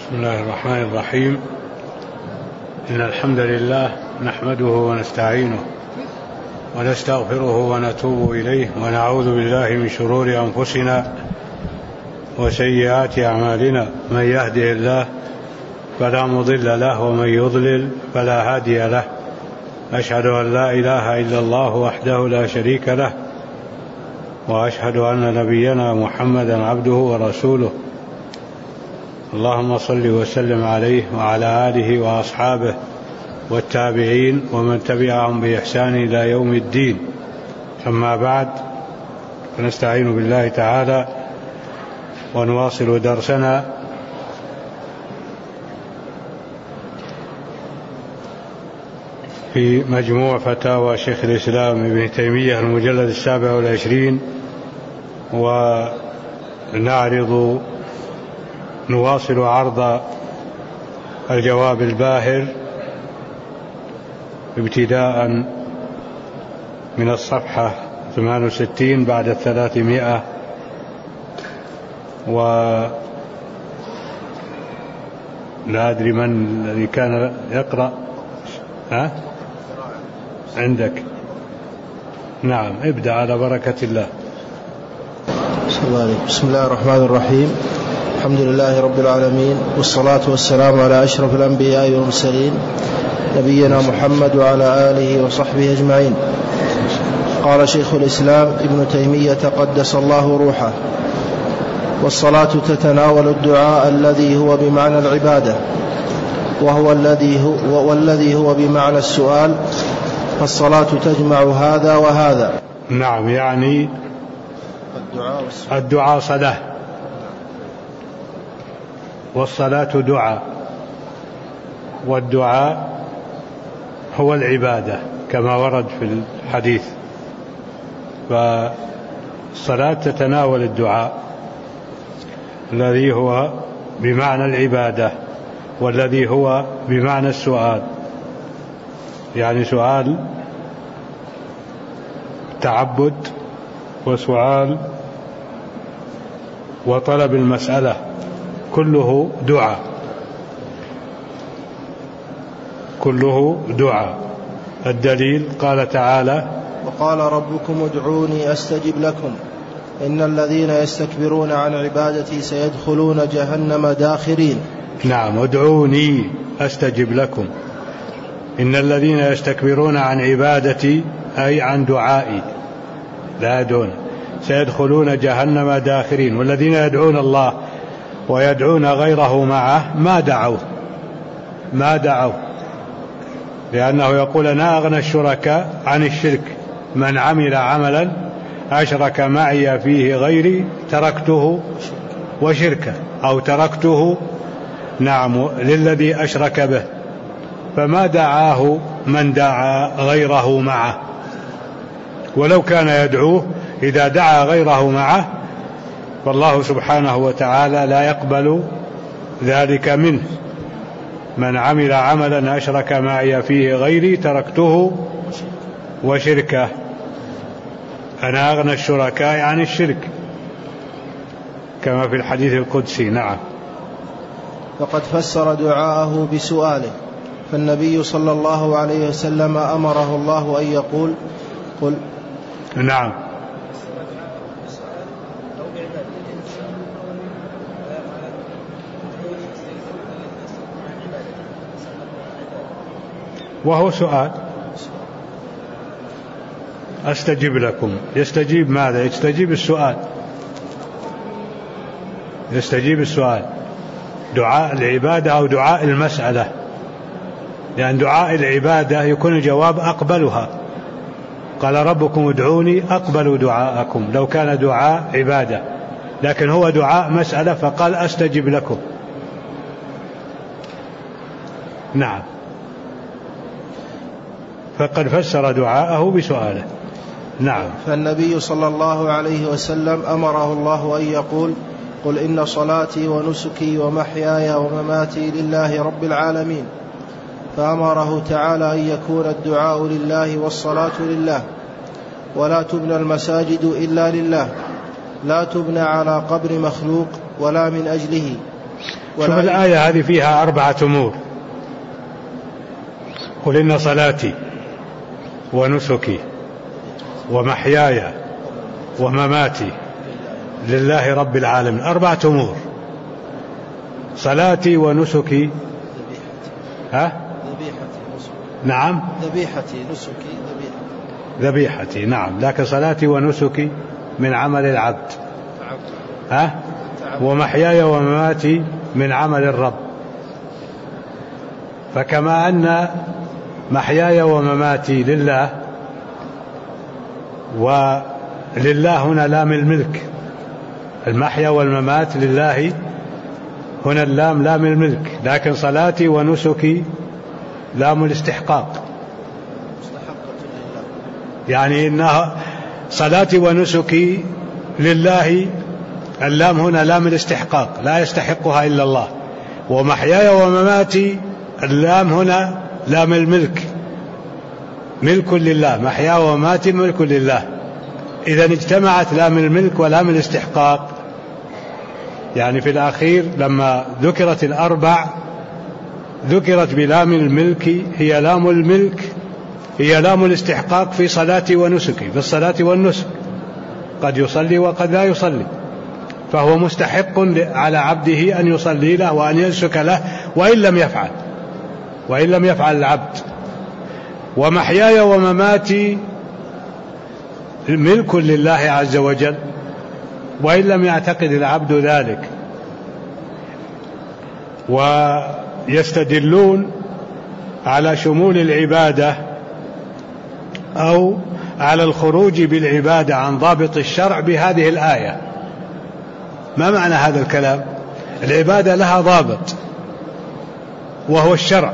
بسم الله الرحمن الرحيم. إن الحمد لله نحمده ونستعينه ونستغفره ونتوب إليه ونعوذ بالله من شرور أنفسنا وسيئات أعمالنا. من يهده الله فلا مضل له ومن يضلل فلا هادي له. أشهد أن لا إله إلا الله وحده لا شريك له، وأشهد أن نبينا محمدا عبده ورسوله. اللهم صل وسلم عليه وعلى آله وأصحابه والتابعين ومن تبعهم بإحسان إلى يوم الدين. أما بعد، فنستعين بالله تعالى ونواصل درسنا في مجموع فتاوى شيخ الإسلام ابن تيمية المجلد 27، نواصل عرض الجواب الباهر ابتداء من الصفحة 68 بعد 300. ولا أدري من الذي كان يقرأ. عندك؟ نعم، ابدأ على بركة الله. بسم الله الرحمن الرحيم. الحمد لله رب العالمين، والصلاة والسلام على أشرف الأنبياء والمرسلين نبينا محمد وعلى آله وصحبه أجمعين. قال شيخ الإسلام ابن تيمية قدس الله روحه: والصلاة تتناول الدعاء الذي هو بمعنى العبادة، وهو والذي هو بمعنى السؤال، فالصلاة تجمع هذا وهذا. نعم، يعني الدعاء صلاة، والصلاة دعاء، والدعاء هو العبادة كما ورد في الحديث. فالصلاة تتناول الدعاء الذي هو بمعنى العبادة، والذي هو بمعنى السؤال، يعني سؤال تعبد وسؤال وطلب المسألة، كله دعاء، كله دعاء. الدليل قال تعالى: وقال ربكم ادعوني أستجب لكم إن الذين يستكبرون عن عبادتي سيدخلون جهنم داخرين. نعم، ادعوني أستجب لكم إن الذين يستكبرون عن عبادتي أي عن دعائي لا يدعون سيدخلون جهنم داخرين. والذين يدعون الله ويدعون غيره معه ما دعوا، لأنه يقول: أنا أغنى الشركاء عن الشرك، من عمل عملا أشرك معي فيه غيري تركته وشركه، أو تركته للذي أشرك به. فما دعاه من دعا غيره معه، ولو كان يدعوه إذا دعا غيره معه فالله سبحانه وتعالى لا يقبل ذلك منه. من عمل عملا أشرك معي فيه غيري تركته وشركه. أنا أغنى الشركاء عن الشرك، كما في الحديث القدسي. نعم. فقد فسر دعاءه بسؤاله، فالنبي صلى الله عليه وسلم أمره الله أن يقول: قل. نعم. وهو سؤال. أستجب لكم، يستجيب ماذا؟ يستجيب السؤال، يستجيب السؤال، دعاء العبادة أو دعاء المسألة، لأن دعاء العبادة يكون الجواب أقبلها. قال: ربكم ادعوني أقبل دعاءكم، لو كان دعاء عبادة، لكن هو دعاء مسألة فقال: أستجب لكم. نعم. فقد فسر دعاءه بسؤاله. نعم. فالنبي صلى الله عليه وسلم أمره الله أن يقول: قل إن صلاتي ونسكي ومحياي ومماتي لله رب العالمين. فأمره تعالى أن يكون الدعاء لله والصلاة لله، ولا تبنى المساجد إلا لله، لا تبنى على قبر مخلوق ولا من أجله. شوف الآية هذه فيها 4 أمور. قل إن صلاتي ونسكي ومحياي ومماتي لله رب العالمين. 4 أمور: صلاتي ونسكي، نعم، ذبيحتي، نعم، لكن صلاتي ونسكي من عمل العبد، ومحياي ومماتي من عمل الرب. فكما أن محياي ومماتي لله، ولله هنا لام الملك، المحيا والممات لله، هنا اللام لام الملك، لكن صلاتي ونسكي لام الاستحقاق، يعني إنها صلاتي ونسكي لله، اللام هنا لام الاستحقاق لا يستحقها إلا الله. ومحياي ومماتي اللام هنا لام الملك، ملك لله، محيا ومماتي ملك لله. إذا اجتمعت لام الملك ولام الاستحقاق، يعني في الأخير لما ذكرت ال4 ذكرت بلام الملك، هي لام الملك، هي لام الاستحقاق في صلاتي ونسكي، في الصلاة والنسك، قد يصلي وقد لا يصلي، فهو مستحق على عبده أن يصلي له وأن ينسك له وإن لم يفعل العبد. ومحياي ومماتي ملك لله عز وجل وإن لم يعتقد العبد ذلك. ويستدلون على شمول العبادة أو على الخروج بالعبادة عن ضابط الشرع بهذه الآية. ما معنى هذا الكلام؟ العبادة لها ضابط وهو الشرع،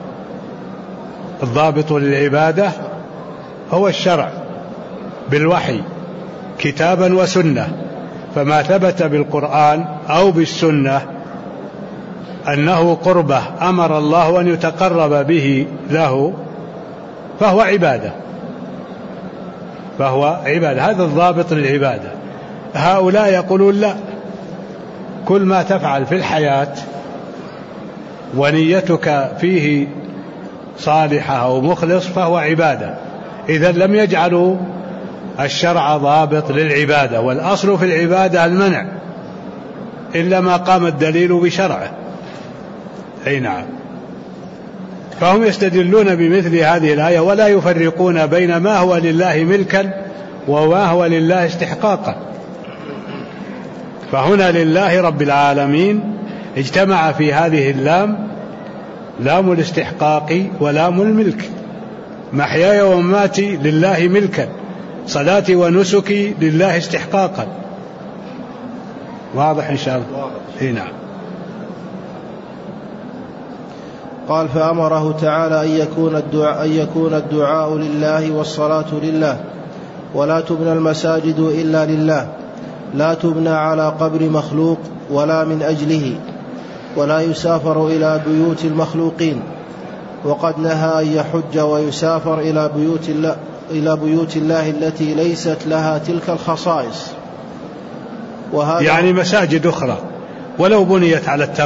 الضابط للعبادة هو الشرع بالوحي كتابا وسنة، فما ثبت بالقرآن أو بالسنة أنه قربة أمر الله أن يتقرب به له فهو عبادة، هذا الضابط للعبادة. هؤلاء يقولون لا، كل ما تفعل في الحياة ونيتك فيه صالحة أو مخلص فهو عبادة. إذا لم يجعلوا الشرع ضابط للعبادة، والأصل في العبادة المنع إلا ما قام الدليل بشرعه. أي نعم. فهم يستدلون بمثل هذه الآية ولا يفرقون بين ما هو لله ملكا وما هو لله استحقاقا. فهنا لله رب العالمين اجتمع في هذه اللام لام الاستحقاق ولام الملك. محياي ومماتي لله ملكا، صلاتي ونسكي لله استحقاقا. واضح إن شاء الله؟ إيه نعم. قال: فأمره تعالى أن يكون الدعاء لله والصلاة لله، ولا تبنى المساجد إلا لله، لا تبنى على قبر مخلوق ولا من أجله، ولا يسافر إلى بيوت المخلوقين. وقد نهى أن يحج ويسافر إلى بيوت الله التي ليست لها تلك الخصائص. يعني مساجد أخرى ولو بنيت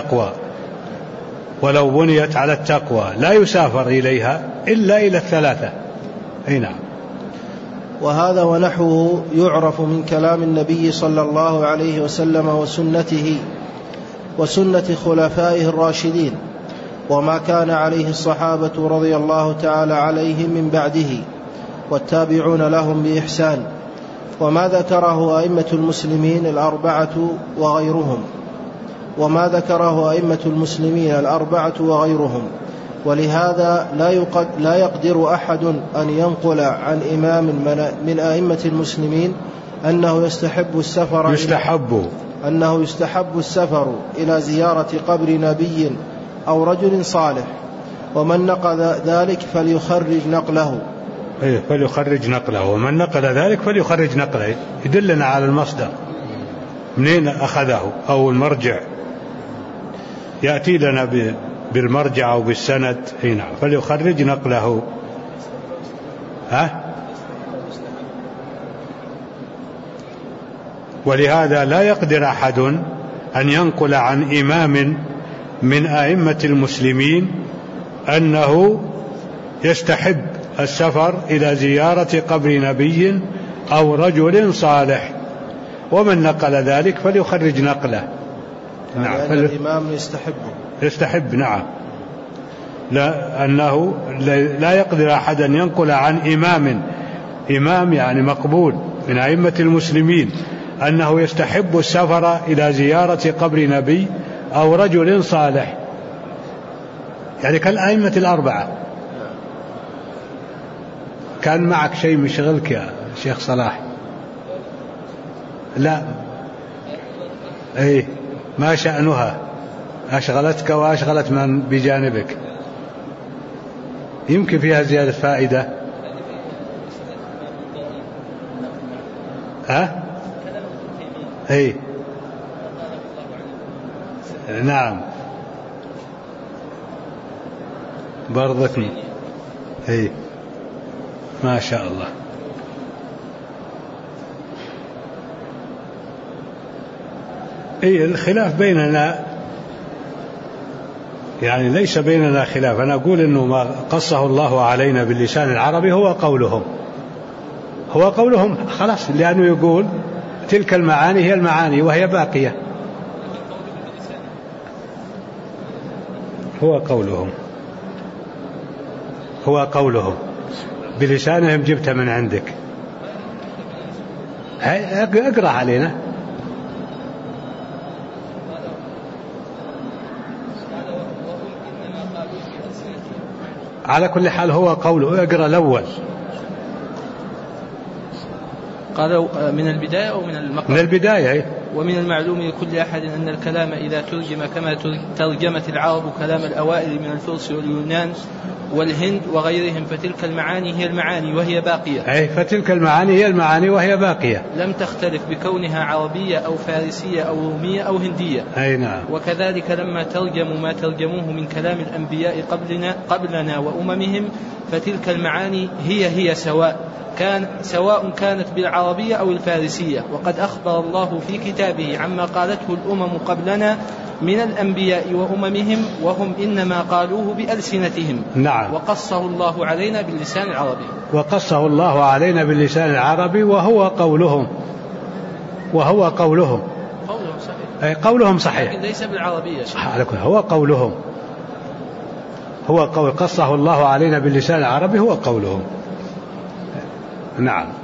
على التقوى لا يسافر إليها إلا إلى الثلاثة. أي نعم. وهذا ونحوه يعرف من كلام النبي صلى الله عليه وسلم وسنته وسنة خلفائه الراشدين، وما كان عليه الصحابة رضي الله تعالى عليهم من بعده والتابعون لهم بإحسان، وما ذكره أئمة المسلمين الأربعة وغيرهم. ولهذا لا يقدر أحد أن ينقل عن إمام من أئمة المسلمين أنه يستحب السفر إلى زيارة قبر نبي أو رجل صالح، ومن نقل ذلك فليخرج نقله. ومن نقل ذلك فليخرج نقله، يدلنا على المصدر منين أخذه أو المرجع، يأتي لنا بالمرجع أو بالسند. هنا فليخرج نقله. ولهذا لا يقدر أحد أن ينقل عن إمام من أئمة المسلمين أنه يستحب السفر إلى زيارة قبر نبي أو رجل صالح، ومن نقل ذلك فليخرج نقله. نعم. الإمام يستحب نعم، أنه لا يقدر أحد أن ينقل عن إمام يعني مقبول من أئمة المسلمين أنه يستحب السفر إلى زيارة قبر نبي أو رجل صالح، يعني كالأئمة الأربعة. كان معك شيء مشغلك يا شيخ صلاح؟ لا، أي ما شأنها؟ أشغلتك وأشغلت من بجانبك؟ يمكن فيها زيادة فائدة. أي نعم برضك. أي ما شاء الله. أي الخلاف بيننا يعني ليس بيننا خلاف، أنا أقول إنه ما قصه الله علينا باللسان العربي هو قولهم خلاص، لأنه يقول تلك المعاني هي المعاني وهي باقية. هو قولهم بلسانهم، جبت من عندك. اقرأ علينا. على كل حال هو قوله. اقرأ الأول. قالوا من البداية أو من المقام؟ من البداية. ومن المعلوم لكل أحد أن الكلام إذا ترجم كما ترجمت العرب كلام الأوائل من الفرس واليونان والهند وغيرهم، فتلك المعاني هي المعاني وهي باقية. فتلك المعاني هي المعاني وهي باقية، لم تختلف بكونها عربية أو فارسية أو رومية أو هندية. نعم. وكذلك لما ترجموا ما ترجموه من كلام الأنبياء قبلنا وأممهم، فتلك المعاني هي سواء كانت بالعربية أو الفارسية. وقد أخبر الله في كتابه عما قالته الأمم قبلنا من الأنبياء وأممهم، وهم إنما قالوه بألسنتهم. نعم. وقصه الله علينا باللسان العربي. وهو قولهم. قولهم صحيح. لكن ليس بالعربية. هو قولهم. قصه الله علينا باللسان العربي هو قولهم. نعم.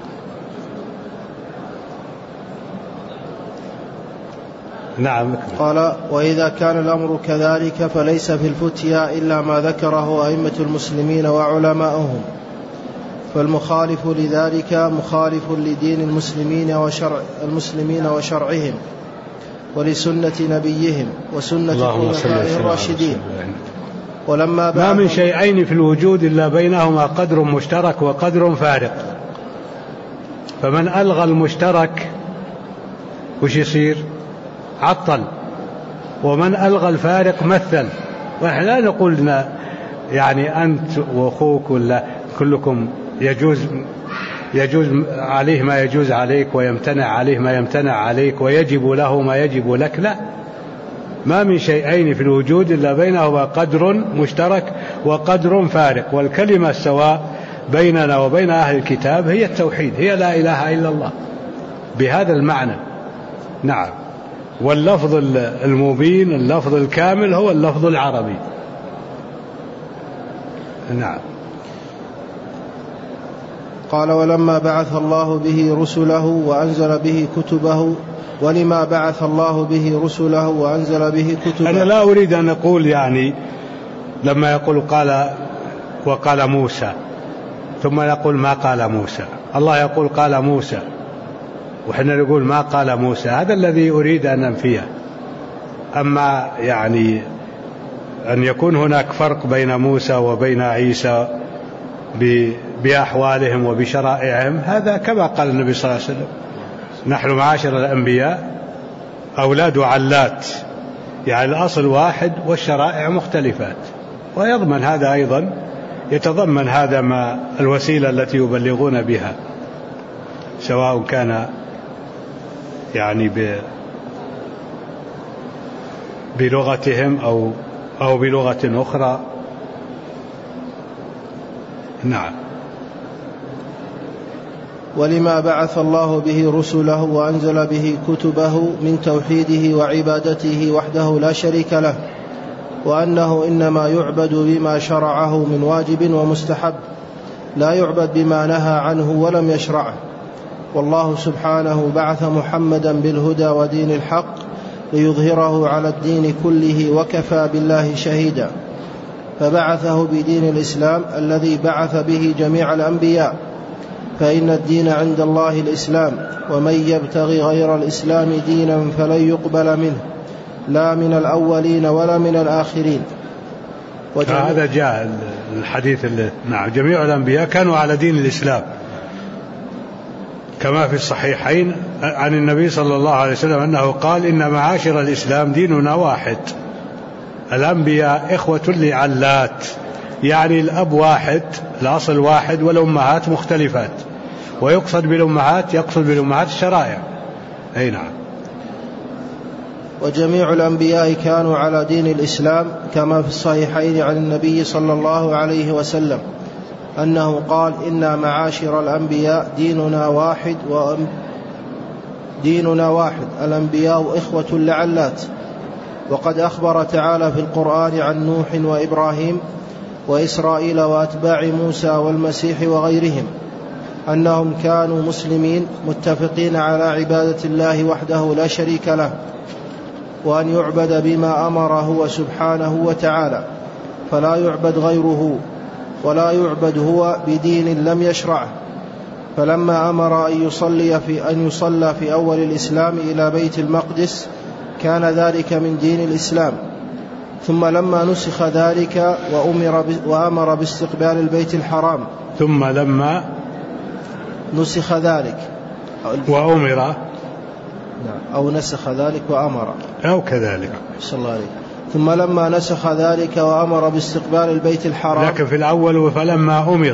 قال: وإذا كان الأمر كذلك فليس في الفتيا إلا ما ذكره أئمة المسلمين وعلماؤهم، فالمخالف لذلك مخالف لدين المسلمين وشرعهم ولسنة نبيهم وسنة خلفائه الراشدين. ولما ما من شيئين في الوجود إلا بينهما قدر مشترك وقدر فارق، فمن ألغى المشترك وش يصير؟ عطل. ومن ألغى الفارق مثل. ونحن لا نقول يعني أنت وأخوك ولا كلكم يجوز عليه ما يجوز عليك ويمتنع عليه ما يمتنع عليك ويجب له ما يجب لك، لا. ما من شيئين في الوجود إلا بينهما قدر مشترك وقدر فارق، والكلمة السواء بيننا وبين أهل الكتاب هي التوحيد، هي لا إله إلا الله بهذا المعنى. نعم. واللفظ المبين، اللفظ الكامل هو اللفظ العربي. نعم. قال: ولما بعث الله به رسله وأنزل به كتبه. ولما بعث الله به رسله وأنزل به كتبه. أنا لا أريد أن أقول يعني لما يقول وقال موسى، ثم يقول ما قال موسى. الله يقول قال موسى، وحنا نقول ما قال موسى. هذا الذي أريد أن أنفيه. أما يعني أن يكون هناك فرق بين موسى وبين عيسى بأحوالهم وبشرائعهم، هذا كما قال النبي صلى الله عليه وسلم: نحن معاشر الأنبياء أولاد علات، يعني الأصل واحد والشرائع مختلفات. ويضمن هذا أيضا، يتضمن هذا ما الوسيلة التي يبلغون بها، سواء كان يعني بلغتهم أو أو بلغة أخرى. نعم. ولما بعث الله به رسله وأنزل به كتبه من توحيده وعبادته وحده لا شريك له، وأنه إنما يعبد بما شرعه من واجب ومستحب، لا يعبد بما نهى عنه ولم يشرعه. والله سبحانه بعث محمدا بالهدى ودين الحق ليظهره على الدين كله وكفى بالله شهيدا، فبعثه بدين الإسلام الذي بعث به جميع الأنبياء، فإن الدين عند الله الإسلام، ومن يبتغي غير الإسلام دينا فلن يقبل منه لا من الأولين ولا من الآخرين. هذا جاء الحديث نعم جميع الأنبياء كانوا على دين الإسلام، كما في الصحيحين عن النبي صلى الله عليه وسلم أنه قال: إن معاشر الإسلام ديننا واحد، الأنبياء إخوة لعلات، يعني الأب واحد، الأصل واحد، والأمهات مختلفات، ويقصد بالأمهات الشرائع. أي نعم. وجميع الأنبياء كانوا على دين الإسلام، كما في الصحيحين عن النبي صلى الله عليه وسلم أنه قال: إن معاشر الأنبياء ديننا واحد، الأنبياء إخوة لعلات. وقد أخبر تعالى في القرآن عن نوح وإبراهيم وإسرائيل وأتباع موسى والمسيح وغيرهم أنهم كانوا مسلمين متفقين على عبادة الله وحده لا شريك له، وأن يعبد بما أمر هو سبحانه وتعالى، فلا يعبد غيره، ولا يعبد هو بدين لم يشرعه. فلما أمر أن يصلى في أول الإسلام إلى بيت المقدس كان ذلك من دين الإسلام، ثم لما نسخ ذلك وأمر باستقبال البيت الحرام، ثم لما نسخ ذلك وأمر أو نسخ ذلك وأمر أو كذلك صلى الله عليه. ثم لما نسخ ذلك وأمر باستقبال البيت الحرام، لكن في الأول فلما أمر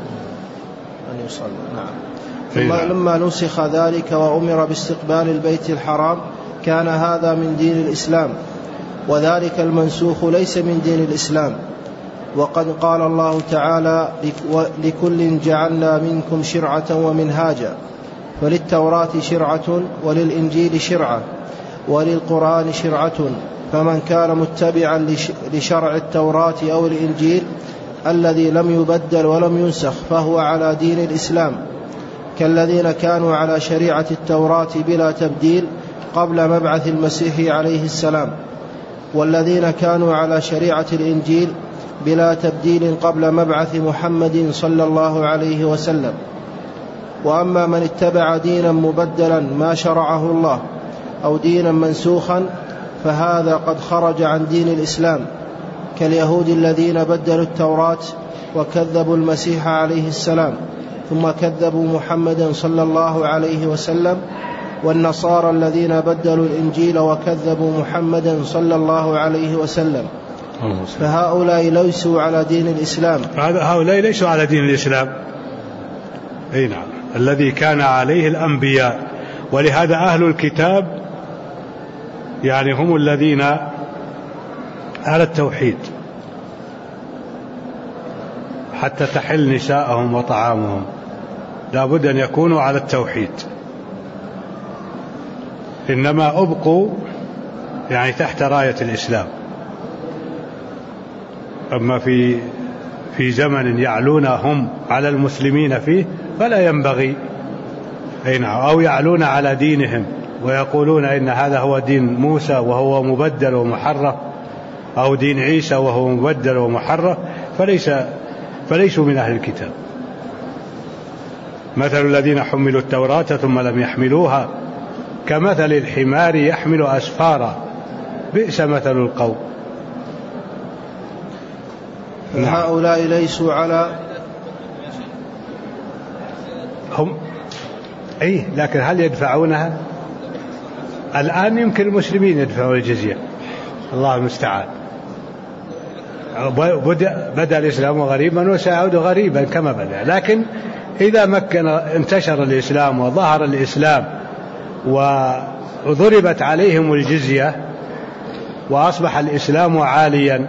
أن يصلى. نعم. ثم لما نسخ ذلك وأمر باستقبال البيت الحرام كان هذا من دين الإسلام، وذلك المنسوخ ليس من دين الإسلام. وقد قال الله تعالى: لكل جعلنا منكم شرعة ومنهاجا، فللتوراة شرعة وللإنجيل شرعة وللقرآن شرعة، فمن كان متبعا لشرع التوراة أو الإنجيل الذي لم يبدل ولم ينسخ فهو على دين الإسلام، كالذين كانوا على شريعة التوراة بلا تبديل قبل مبعث المسيح عليه السلام، والذين كانوا على شريعة الإنجيل بلا تبديل قبل مبعث محمد صلى الله عليه وسلم. وأما من اتبع دينا مبدلا ما شرعه الله أو دينا منسوخا فهذا قد خرج عن دين الإسلام، كاليهود الذين بدلوا التوراة وكذبوا المسيح عليه السلام ثم كذبوا محمدا صلى الله عليه وسلم، والنصارى الذين بدلوا الإنجيل وكذبوا محمدا صلى الله عليه وسلم، فهؤلاء ليسوا على دين الإسلام. هؤلاء ليسوا على دين الإسلام. أي نعم، الذي كان عليه الأنبياء. ولهذا أهل الكتاب يعني هم الذين على التوحيد حتى تحل نساءهم وطعامهم، لا بد أن يكونوا على التوحيد، إنما أبقوا يعني تحت راية الإسلام. أما في زمن يعلون هم على المسلمين فيه فلا ينبغي أو يعلون على دينهم ويقولون إن هذا هو دين موسى وهو مبدل ومحرف، أو دين عيسى وهو مبدل ومحرف، فليسوا من أهل الكتاب. مثل الذين حملوا التوراة ثم لم يحملوها كمثل الحمار يحمل أسفارا بئس مثل القوم. هؤلاء ليسوا على هم لكن هل يدفعونها؟ الآن يمكن المسلمين يدفعون الجزية، الله المستعان. بدأ الإسلام غريبا وسيعود غريبا كما بدأ، لكن إذا انتشر الإسلام وظهر الإسلام وضربت عليهم الجزية وأصبح الإسلام عاليا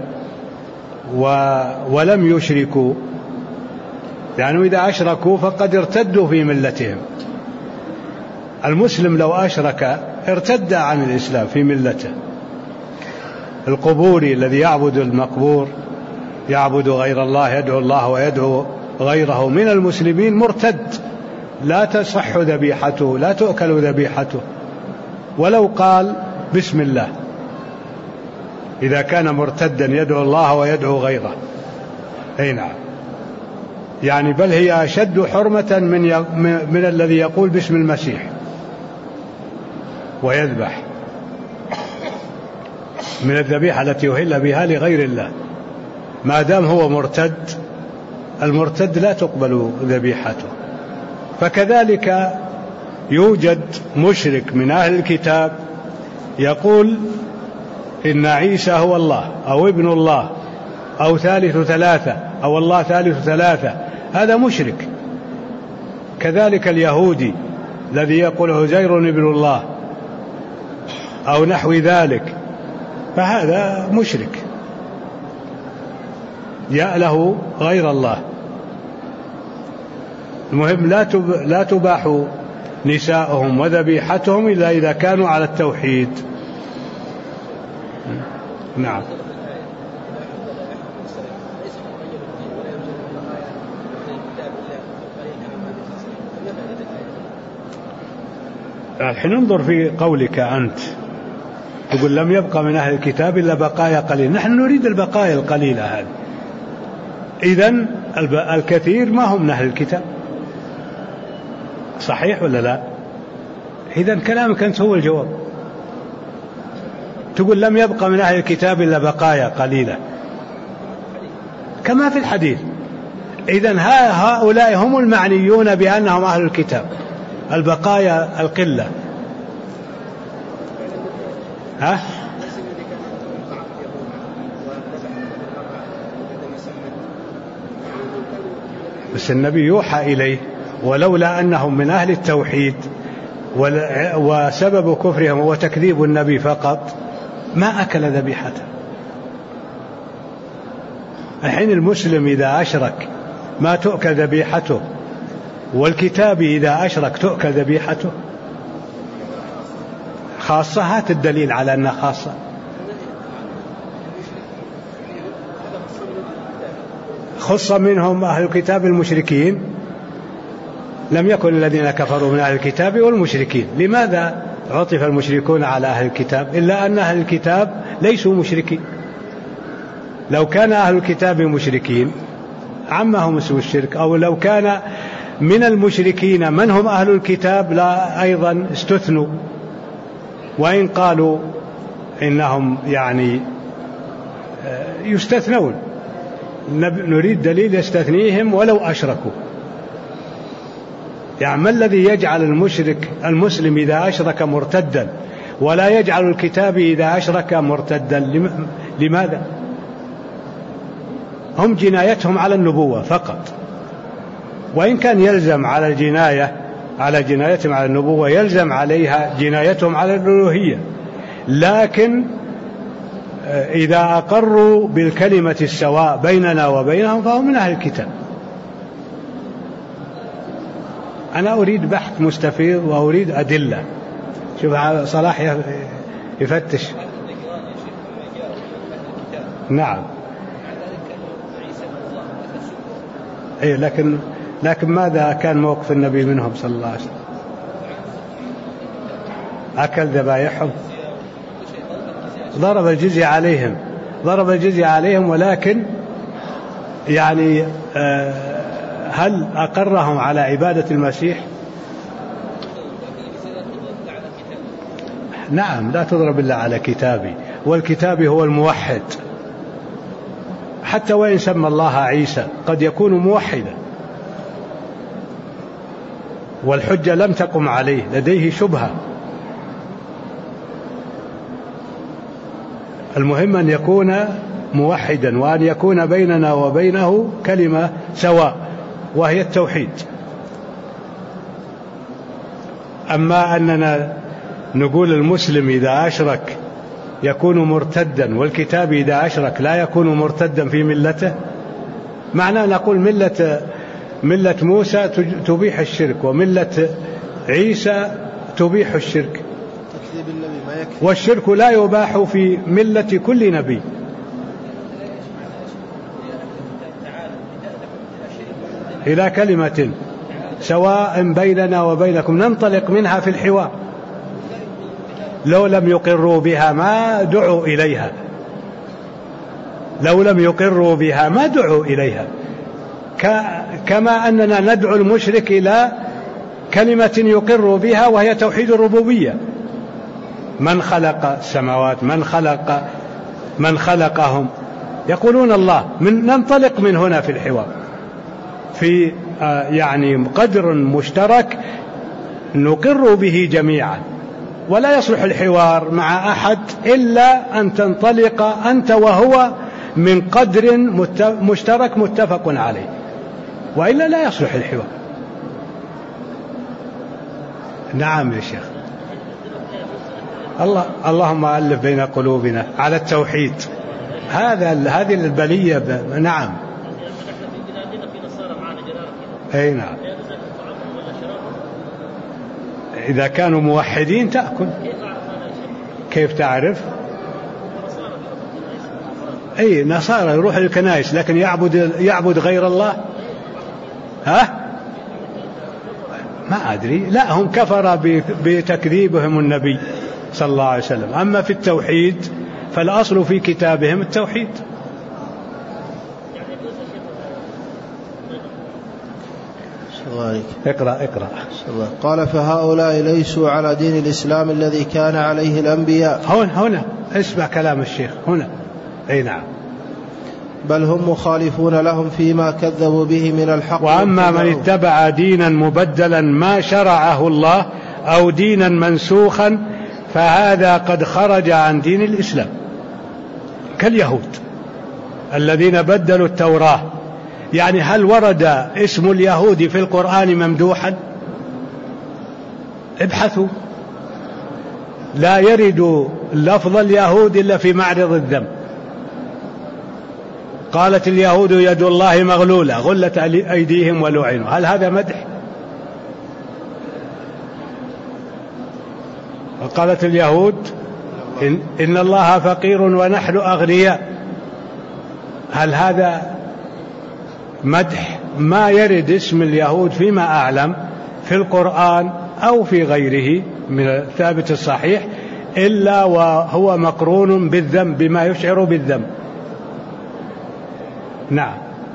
ولم يشركوا، لأنه إذا أشركوا فقد ارتدوا في ملتهم. المسلم لو أشرك ارتد عن الإسلام في ملته. القبوري الذي يعبد المقبور، يعبد غير الله، يدعو الله ويدعو غيره من المسلمين، مرتد، لا تصح ذبيحته، لا تؤكل ذبيحته ولو قال بسم الله، إذا كان مرتدا يدعو الله ويدعو غيره. أي نعم، يعني بل هي أشد حرمة من الذي يقول باسم المسيح ويذبح، من الذبيحة التي يهل بها لغير الله، ما دام هو مرتد. المرتد لا تقبل ذبيحته. فكذلك يوجد مشرك من أهل الكتاب يقول إن عيسى هو الله أو ابن الله أو ثالث ثلاثة أو الله ثالث ثلاثة، هذا مشرك. كذلك اليهودي الذي يقول عزير ابن الله أو نحو ذلك، فهذا مشرك يأله غير الله. المهم لا تباح نساءهم وذبيحتهم إلا إذا كانوا على التوحيد. نعم. الحين انظر في قولك أنت، تقول لم يبقى من أهل الكتاب إلا بقايا قليل. نحن نريد البقايا القليلة هذه. إذن الكثير ما هم من أهل الكتاب، صحيح ولا لا؟ إذن كلامك أنت هو الجواب. تقول لم يبقى من أهل الكتاب إلا بقايا قليلة كما في الحديث. إذن هؤلاء هم المعنيون بأنهم أهل الكتاب، البقايا القلة. ها؟ بس النبي يوحى إليه، ولولا أنهم من أهل التوحيد وسبب كفرهم وتكذيب النبي فقط ما أكل ذبيحته. الحين المسلم إذا أشرك ما تؤكل ذبيحته، والكتاب إذا أشرك تؤكل ذبيحته. خاصة، هات الدليل على أنها خاصة. خص منهم أهل الكتاب المشركين، لم يكن الذين كفروا من أهل الكتاب والمشركين. لماذا عطف المشركون على أهل الكتاب؟ إلا أن أهل الكتاب ليسوا مشركين. لو كان أهل الكتاب مشركين عمهم اسم الشرك، أو لو كان من المشركين من هم أهل الكتاب لا أيضا استثنوا، وإن قالوا إنهم يعني يستثنون، نريد دليل يستثنيهم ولو أشركوا. يعني ما الذي يجعل المسلم إذا أشرك مرتدا، ولا يجعل الكتاب إذا أشرك مرتدا؟ لماذا؟ هم جنايتهم على النبوة فقط، وإن كان يلزم على جنايتهم على النبوة يلزم عليها جنايتهم على الألوهية، لكن إذا أقروا بالكلمة السواء بيننا وبينهم فهم من أهل الكتاب. أنا أريد بحث مستفيض وأريد أدلة. شوف صلاح يفتش. نعم، أي لكن ماذا كان موقف النبي منهم صلى الله عليه وسلم؟ أكل ذبائحهم، ضرب الجزية عليهم، ولكن يعني هل أقرهم على عبادة المسيح؟ نعم، لا تضرب إلا على كتابي، والكتاب هو الموحد. حتى وإن سمى الله عيسى قد يكون موحدا، والحجة لم تقم عليه، لديه شبهة. المهم أن يكون موحدا، وأن يكون بيننا وبينه كلمة سواء، وهي التوحيد. أما أننا نقول المسلم إذا أشرك يكون مرتدا، والكتاب إذا أشرك لا يكون مرتدا في ملته. معناه نقول ملة موسى تبيح الشرك، وملة عيسى تبيح الشرك، والشرك لا يباح في ملة كل نبي. إلى كلمة سواء بيننا وبينكم ننطلق منها في الحوار. لو لم يقروا بها ما دعوا إليها، لو لم يقروا بها ما دعوا إليها، كما أننا ندعو المشرك إلى كلمة يقر بها وهي توحيد الربوبية. من خلق السماوات، من خلقهم، يقولون الله. ننطلق من هنا في الحوار في يعني قدر مشترك نقر به جميعا، ولا يصلح الحوار مع أحد إلا أن تنطلق أنت وهو من قدر مشترك متفق عليه، وإلا لا يصلح الحوار. نعم يا شيخ. اللهم ألف بين قلوبنا على التوحيد، هذه البلية. نعم. أي نعم. إذا كانوا موحدين تأكل. كيف تعرف؟ أي نصارى يروح للكنائس لكن يعبد غير الله. ما أدري. لا، هم كفر بتكذيبهم النبي صلى الله عليه وسلم. أما في التوحيد فالأصل في كتابهم التوحيد. اقرأ. قال فهؤلاء ليسوا على دين الإسلام الذي كان عليه الأنبياء. هنا اسمع كلام الشيخ هنا. أي نعم. بل هم مخالفون لهم فيما كذبوا به من الحق. وأما من اتبع دينا مبدلا ما شرعه الله أو دينا منسوخا فهذا قد خرج عن دين الإسلام، كاليهود الذين بدلوا التوراة. يعني هل ورد اسم اليهود في القرآن ممدوحا؟ ابحثوا. لا يرد لفظ اليهود إلا في معرض الذم. قالت اليهود يد الله مغلولة غلت أيديهم ولعنوا. هل هذا مدح؟ وقالت اليهود إن الله فقير ونحن أغنياء. هل هذا مدح؟ ما يرد اسم اليهود فيما أعلم في القرآن أو في غيره من الثابت الصحيح إلا وهو مقرون بالذنب، بما يشعر بالذنب. نعم.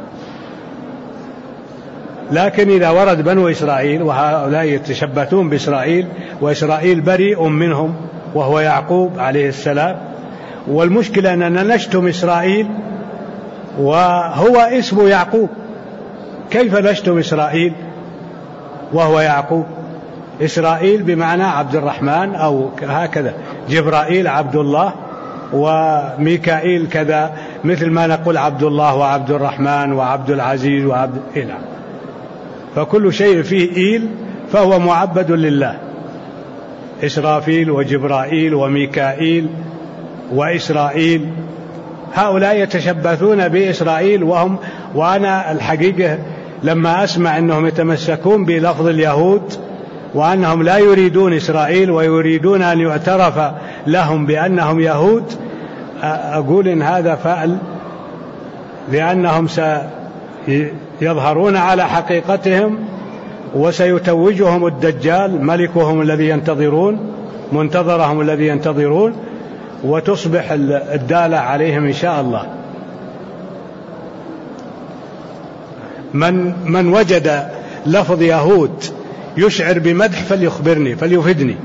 لكن إذا ورد بنو إسرائيل وهؤلاء يتشبثون بإسرائيل، وإسرائيل بريء منهم وهو يعقوب عليه السلام، والمشكلة أننا نشتم إسرائيل وهو اسمه يعقوب. كيف نشتم إسرائيل وهو يعقوب؟ إسرائيل بمعنى عبد الرحمن أو هكذا، جبرائيل عبد الله، وميكائيل كذا، مثل ما نقول عبد الله وعبد الرحمن وعبد العزيز وعبد إله. فكل شيء فيه إيل فهو معبد لله. إسرافيل وجبرائيل وميكائيل وإسرائيل، هؤلاء يتشبثون بإسرائيل وأنا الحقيقة لما أسمع أنهم يتمسكون بلفظ اليهود وأنهم لا يريدون إسرائيل ويريدون أن يعترف لهم بأنهم يهود، أقول إن هذا فعل، لأنهم سيظهرون على حقيقتهم وسيتوجهم الدجال ملكهم الذي ينتظرون، منتظرهم الذي ينتظرون، وتصبح الدالة عليهم إن شاء الله. من وجد لفظ يهود يشعر بمدح فليخبرني فليفدني.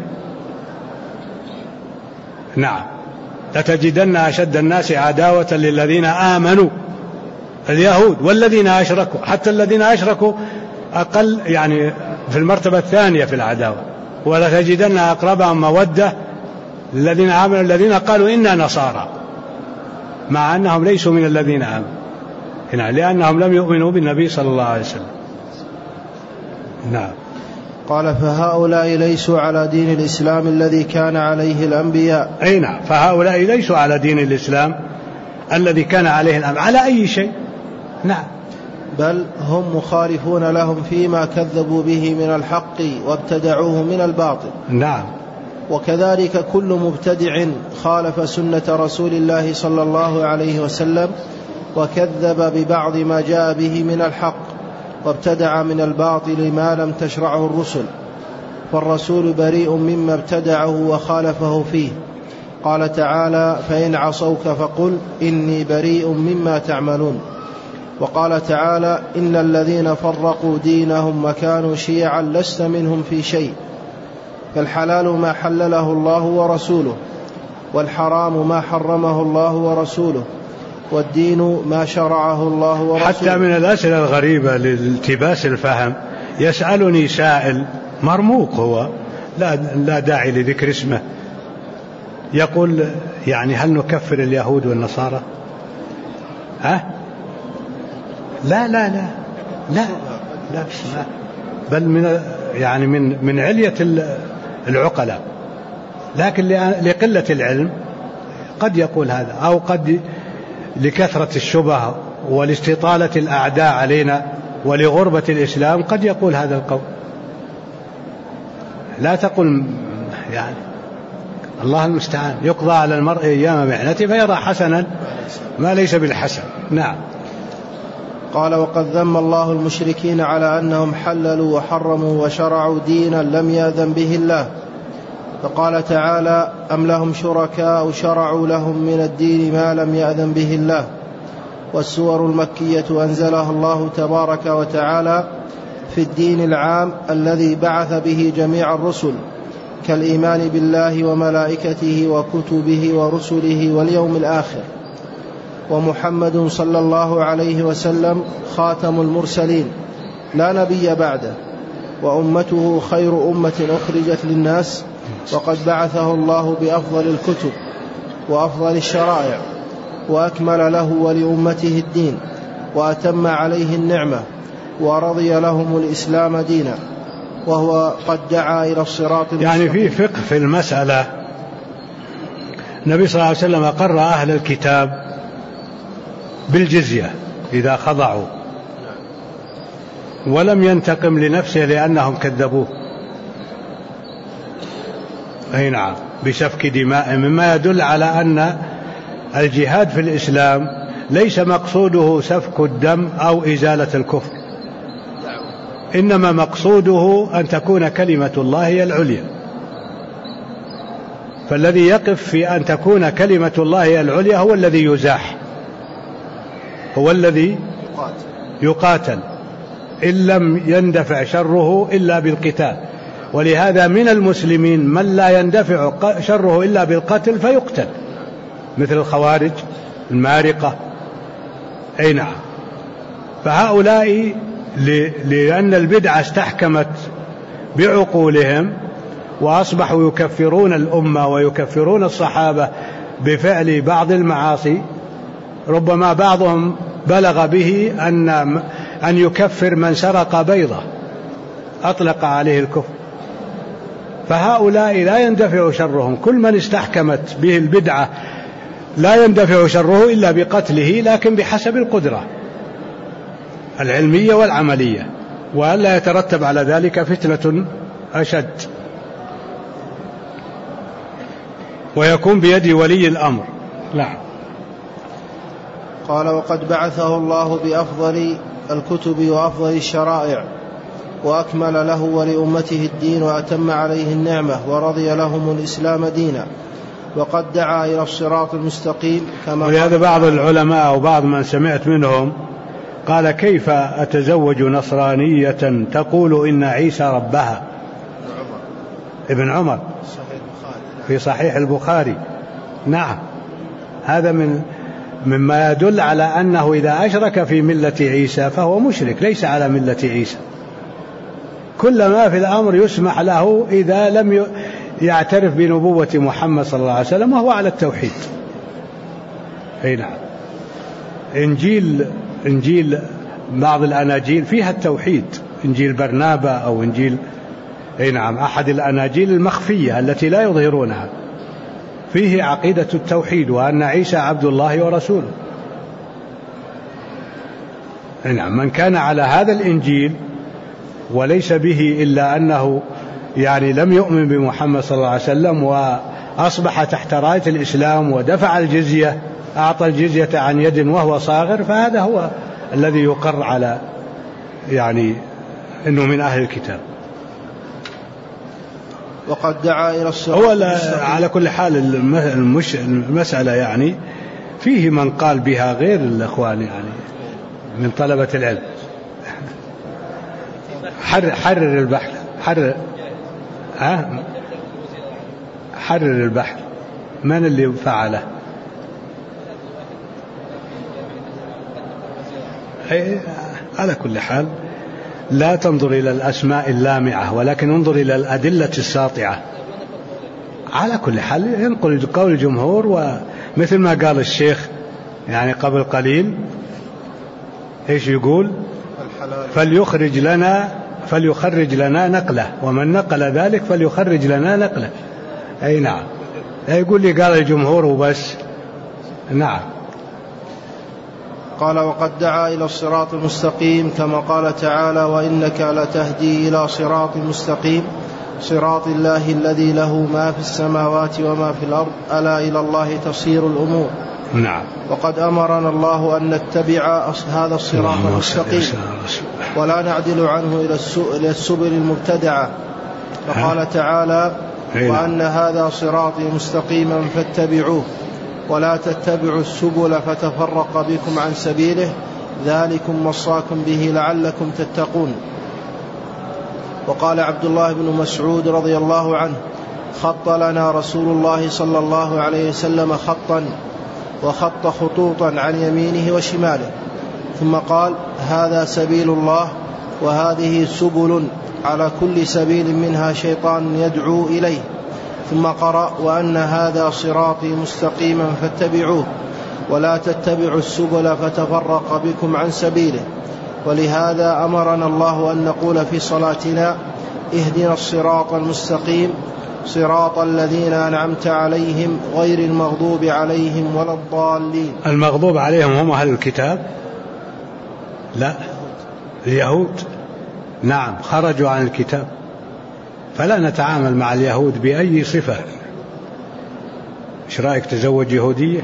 نعم. لتجدن أشد الناس عداوة للذين آمنوا اليهود والذين أشركوا، حتى الذين أشركوا أقل يعني في المرتبة الثانية في العداوة. ولتجدن أقربهم مودة الذين آمنوا الذين قالوا إنا نصارى، مع أنهم ليسوا من الذين آمنوا، لأنهم لم يؤمنوا بالنبي صلى الله عليه وسلم. نعم. قال فهؤلاء ليسوا على دين الإسلام الذي كان عليه الأنبياء. أي نعم، فهؤلاء ليسوا على دين الإسلام الذي كان عليه الأنبياء على أي شيء. نعم، بل هم مخالفون لهم فيما كذبوا به من الحق وابتدعوه من الباطل. نعم. وكذلك كل مبتدع خالف سنة رسول الله صلى الله عليه وسلم وكذب ببعض ما جاء به من الحق وابتدع من الباطل ما لم تشرعه الرسل، فالرسول بريء مما ابتدعه وخالفه فيه. قال تعالى فإن عصوك فقل إني بريء مما تعملون. وقال تعالى إن الذين فرقوا دينهم وكانوا شيعا لست منهم في شيء، فالحلال ما حلله الله ورسوله، والحرام ما حرمه الله ورسوله، والدين ما شرعه الله ورسوله. حتى من الأسئلة الغريبة لالتباس الفهم يسألني سائل مرموق هو لا داعي لذكر اسمه، يقول يعني هل نكفر اليهود والنصارى؟ لا لا لا لا لا, لا. بل من علية العقلاء، لكن لقلة العلم قد يقول هذا، أو قد لكثرة الشبه ولاستطالة الأعداء علينا ولغربة الإسلام قد يقول هذا القول. لا تقل يعني الله المستعان، يقضى على المرء أيام محنته فيرى حسنا ما ليس بالحسن. نعم. قال وقد ذم الله المشركين على أنهم حللوا وحرموا وشرعوا دينا لم يأذن به الله، فقال تعالى أم لهم شركاء شرعوا لهم من الدين ما لم يأذن به الله. والسور المكية أنزلها الله تبارك وتعالى في الدين العام الذي بعث به جميع الرسل، كالإيمان بالله وملائكته وكتبه ورسله واليوم الآخر. ومحمد صلى الله عليه وسلم خاتم المرسلين لا نبي بعده، وأمته خير أمة أخرجت للناس، وقد بعثه الله بأفضل الكتب وأفضل الشرائع، وأكمل له ولأمته الدين وأتم عليه النعمة، ورضي لهم الإسلام دينا، وهو قد دعا إلى الصراط المستقيم. يعني في فقه في المسألة. النبي صلى الله عليه وسلم أقر أهل الكتاب بالجزية إذا خضعوا، ولم ينتقم لنفسه لأنهم كذبوه. أي نعم، بسفك دماء، مما يدل على أن الجهاد في الإسلام ليس مقصوده سفك الدم أو إزالة الكفر، إنما مقصوده أن تكون كلمة الله هي العليا. فالذي يقف في أن تكون كلمة الله هي العليا هو الذي يزاح، هو الذي يقاتل إن لم يندفع شره إلا بالقتال. ولهذا من المسلمين من لا يندفع شره إلا بالقتل فيقتل، مثل الخوارج المارقة. أي نعم. فهؤلاء لأن البدعة استحكمت بعقولهم وأصبحوا يكفرون الأمة ويكفرون الصحابة بفعل بعض المعاصي، ربما بعضهم بلغ به أن يكفر من سرق بيضة أطلق عليه الكفر. فهؤلاء لا يندفع شرهم، كل من استحكمت به البدعة لا يندفع شره إلا بقتله، لكن بحسب القدرة العلمية والعملية، وألا يترتب على ذلك فتنة أشد، ويكون بيد ولي الأمر. نعم. قال وقد بعثه الله بأفضل الكتب وأفضل الشرائع، وأكمل له ولأمته الدين وأتم عليه النعمة، ورضي لهم الإسلام دينا، وقد دعا إلى الصراط المستقيم. ولهذا بعض العلماء أو بعض من سمعت منهم قال كيف أتزوج نصرانية تقول إن عيسى ربها؟ ابن عمر في صحيح البخاري. نعم، هذا مما يدل على أنه إذا أشرك في ملة عيسى فهو مشرك ليس على ملة عيسى. كل ما في الأمر يسمح له إذا لم يعترف بنبوة محمد صلى الله عليه وسلم وهو على التوحيد. أي نعم. إنجيل بعض الأناجيل فيها التوحيد، إنجيل برنابا أو إنجيل أي نعم، أحد الأناجيل المخفية التي لا يظهرونها، فيه عقيدة التوحيد وأن عيسى عبد الله ورسوله. أي نعم، من كان على هذا الإنجيل وليس به إلا أنه يعني لم يؤمن بمحمد صلى الله عليه وسلم وأصبح تحت راية الإسلام ودفع الجزية، أعطى الجزية عن يد وهو صاغر، فهذا هو الذي يقر على يعني أنه من أهل الكتاب. وقد دعا إلى الصراط هو على كل حال المسألة يعني فيه من قال بها غير الأخوان يعني من طلبة العلم. حرر البحث، حرر البحث، من اللي فعله؟ على كل حال لا تنظر إلى الأسماء اللامعة ولكن انظر إلى الأدلة الساطعة. على كل حال ينقل قول الجمهور، ومثل ما قال الشيخ يعني قبل قليل إيش يقول؟ فليخرج لنا نقله، ومن نقل ذلك فليخرج لنا نقله. أي نعم، يقول لي قال الجمهور وبس. نعم. قال وقد دعا إلى الصراط المستقيم كما قال تعالى وإنك لتهدي إلى صراط مستقيم صراط الله الذي له ما في السماوات وما في الأرض ألا إلى الله تصير الأمور. نعم. وقد أمرنا الله أن نتبع هذا الصراط المستقيم ولا نعدل عنه إلى السبل المبتدعة. فقال تعالى وأن هذا صراطي مستقيما فاتبعوه ولا تتبعوا السبل فتفرق بكم عن سبيله ذلكم وصاكم به لعلكم تتقون. وقال عبد الله بن مسعود رضي الله عنه خط لنا رسول الله صلى الله عليه وسلم خطا وخط خطوطا عن يمينه وشماله ثم قال هذا سبيل الله وهذه سبل على كل سبيل منها شيطان يدعو إليه ثم قرأ وأن هذا صراطي مستقيما فاتبعوه ولا تتبعوا السبل فتفرق بكم عن سبيله. ولهذا أمرنا الله أن نقول في صلاتنا اهدنا الصراط المستقيم صراط الذين أنعمت عليهم غير المغضوب عليهم ولا الضالين. المغضوب عليهم هم أهل الكتاب؟ لا، اليهود. نعم، خرجوا عن الكتاب، فلا نتعامل مع اليهود بأي صفة. إيش رأيك تزوج يهودية؟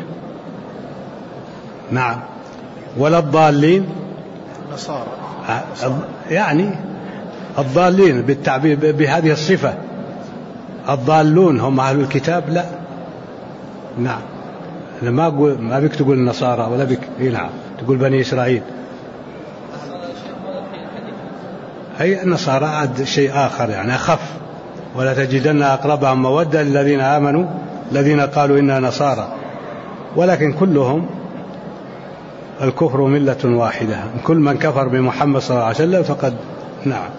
نعم. ولا الضالين نصارى، يعني الضالين بالتعبير بهذه الصفة. الضالون هم أهل الكتاب؟ لا. نعم، أنا ما بك تقول النصارى ولا بك نعم تقول بني إسرائيل. هي النصارى عاد شيء آخر يعني أخف. ولا تجدن أقربهم مودة للذين آمنوا الذين قالوا إنا نصارى، ولكن كلهم الكفر ملة واحدة. كل من كفر بمحمد صلى الله عليه وسلم فقد نعم.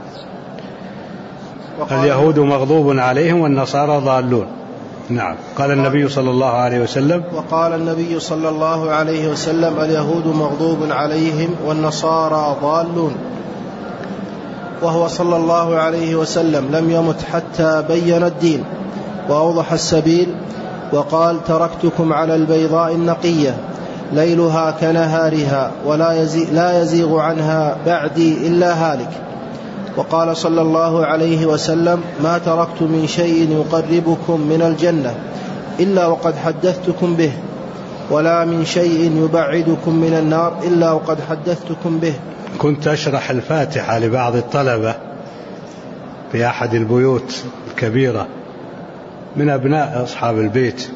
اليهود مغضوب عليهم والنصارى ضالون. نعم. قال النبي صلى الله عليه وسلم وقال النبي صلى الله عليه وسلم اليهود مغضوب عليهم والنصارى ضالون. وهو صلى الله عليه وسلم لم يمت حتى بين الدين وأوضح السبيل وقال تركتكم على البيضاء النقية ليلها كنهارها لا يزيغ عنها بعدي إلا هالك. وقال صلى الله عليه وسلم ما تركت من شيء يقربكم من الجنة إلا وقد حدثتكم به ولا من شيء يبعدكم من النار إلا وقد حدثتكم به. كنت أشرح الفاتحة لبعض الطلبة في أحد البيوت الكبيرة من أبناء أصحاب البيت،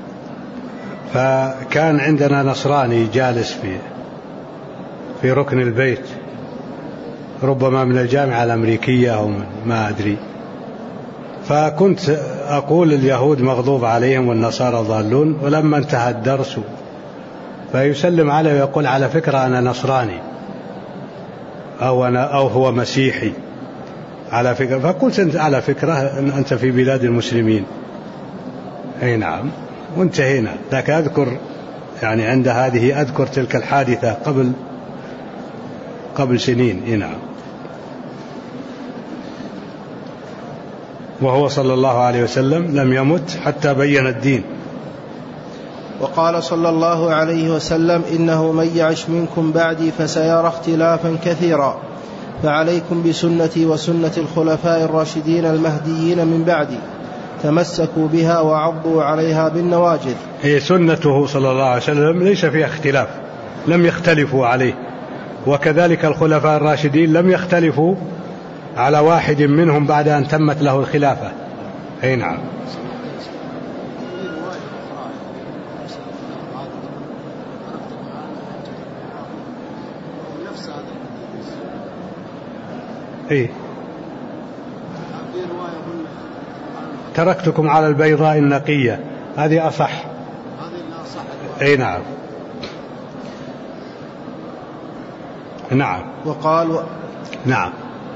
فكان عندنا نصراني جالس في ركن البيت، ربما من الجامعة الأمريكية أو ما أدري، فكنت أقول اليهود مغضوب عليهم والنصارى ضالون، ولما انتهى الدرس فيسلم عليه ويقول على فكرة أنا نصراني أو هو مسيحي على فكرة. فقلت أنت على فكرة أنت في بلاد المسلمين. أي نعم. وانتهينا. لكن أذكر يعني عند هذه أذكر تلك الحادثة قبل سنين. نعم. وهو صلى الله عليه وسلم لم يمت حتى بين الدين. وقال صلى الله عليه وسلم: إنه من يعش منكم بعدي فسيرى اختلافا كثيرا، فعليكم بسنتي وسنة الخلفاء الراشدين المهديين من بعدي، تمسكوا بها وعضوا عليها بالنواجذ. هي سنته صلى الله عليه وسلم ليس فيها اختلاف، لم يختلفوا عليه، وكذلك الخلفاء الراشدين لم يختلفوا على واحد منهم بعد أن تمت له الخلافة. أي نعم. إيه؟ تركتكم على البيضاء النقية، هذه أصح. أي نعم. نعم. وقال نعم.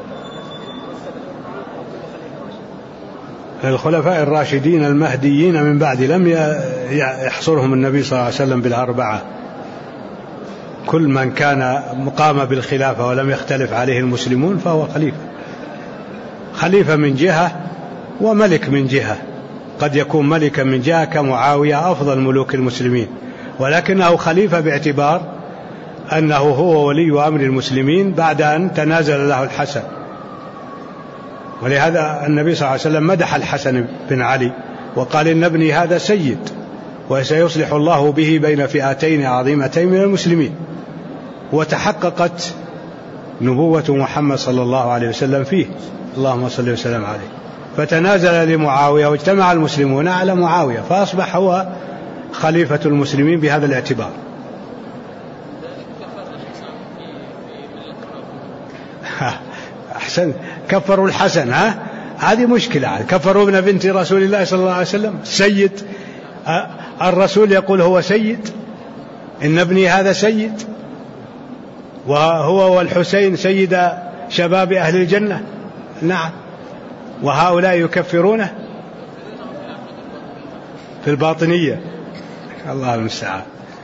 الخلفاء الراشدين المهديين من بعد لم يحصرهم النبي صلى الله عليه وسلم بالأربعة، كل من كان مقام بالخلافة ولم يختلف عليه المسلمون فهو خليفة من جهة وملك من جهة. قد يكون ملكا من جهة كمعاوية أفضل ملوك المسلمين، ولكنه خليفة باعتبار أنه هو ولي أمر المسلمين بعد أن تنازل له الحسن. ولهذا النبي صلى الله عليه وسلم مدح الحسن بن علي وقال: إن ابني هذا سيد وسيصلح الله به بين فئتين عظيمتين من المسلمين. وتحققت نبوة محمد صلى الله عليه وسلم فيه، اللهم صل وسلم عليه. فتنازل لمعاوية واجتمع المسلمون على معاوية، فأصبح هو خليفة المسلمين بهذا الاعتبار. أحسن، كفروا الحسن، هذه مشكلة. كفروا ابن بنت رسول الله صلى الله عليه وسلم سيد، الرسول يقول هو سيد، إن ابني هذا سيد، وهو والحسين سيد شباب أهل الجنة. نعم. وهؤلاء يكفرونه في الباطنية، الله المستعان.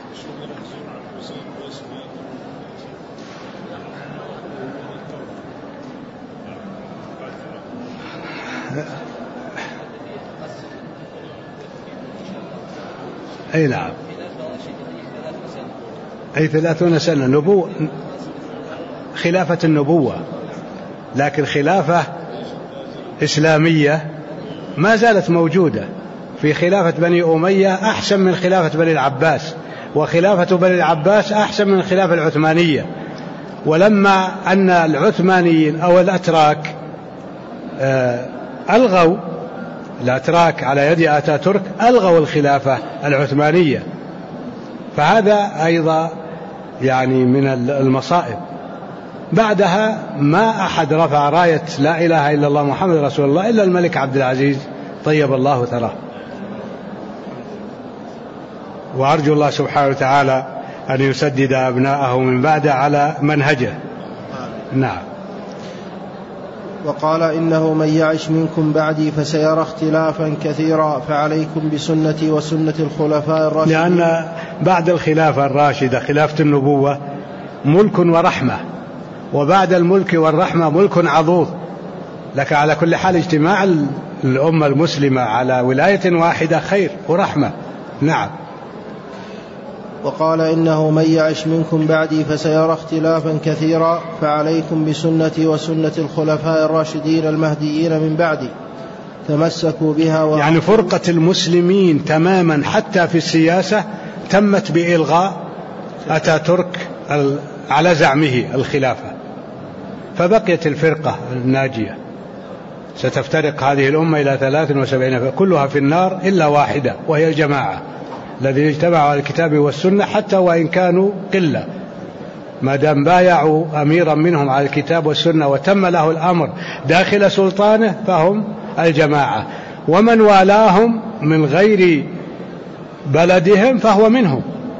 أي نعم. أي 30 سنة خلافة النبوة، لكن خلافة إسلامية ما زالت موجودة. في خلافة بني أمية أحسن من خلافة بني العباس، وخلافة بني العباس أحسن من الخلافة العثمانية. ولما أن العثمانيين أو الأتراك ألغوا الأتراك على يد آتاتورك، ألغوا الخلافة العثمانية، فهذا أيضا يعني من المصائب. بعدها ما أحد رفع راية لا إله إلا الله محمد رسول الله إلا الملك عبد العزيز طيب الله ثراه. وأرجو الله سبحانه وتعالى أن يسدد أبناءه من بعد على منهجه. نعم. وقال: إنه من يعش منكم بعدي فسيرى اختلافا كثيرا، فعليكم بسنتي وسنة الخلفاء الراشدين. لأن بعد الخلافة الراشدة خلافة النبوة ملك ورحمة، وبعد الملك والرحمة ملك عضوض. لك على كل حال اجتماع الأمة المسلمة على ولاية واحدة خير ورحمة. نعم. وقال: إنه من يعش منكم بعدي فسيرى اختلافا كثيرا، فعليكم بسنتي وسنة الخلفاء الراشدين المهديين من بعدي، تمسكوا بها. يعني فرقة المسلمين تماما حتى في السياسة تمت بإلغاء آتاتورك على زعمه الخلافة، فبقيت الفرقة الناجية. ستفترق هذه الأمة إلى 73 كلها في النار إلا واحدة، وهي الجماعة الذين اجتمعوا على الكتاب والسنة، حتى وإن كانوا قلة، ما دام بايعوا أميرا منهم على الكتاب والسنة وتم له الأمر داخل سلطانه فهم الجماعة. ومن والاهم من غير بلدهم فهو منهم،